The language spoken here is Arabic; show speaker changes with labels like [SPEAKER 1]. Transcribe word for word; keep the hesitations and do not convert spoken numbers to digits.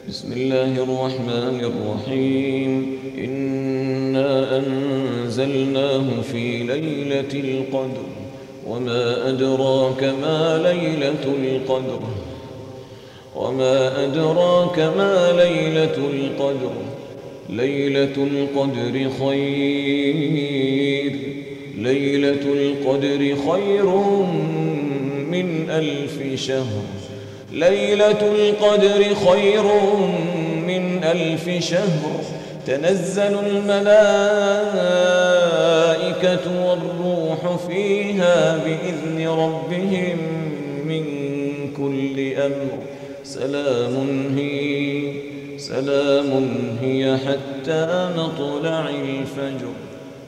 [SPEAKER 1] بسم الله الرحمن الرحيم إنا أنزلناه في ليلة القدر وما أدراك ما ليلة القدر وما أدراك ما ليلة القدر ليلة القدر خير ليلة القدر خير من ألف شهر ليلة القدر خير من ألف شهر تنزل الملائكة والروح فيها بإذن ربهم من كل أمر سلام هي سلام هي حتى مطلع الفجر.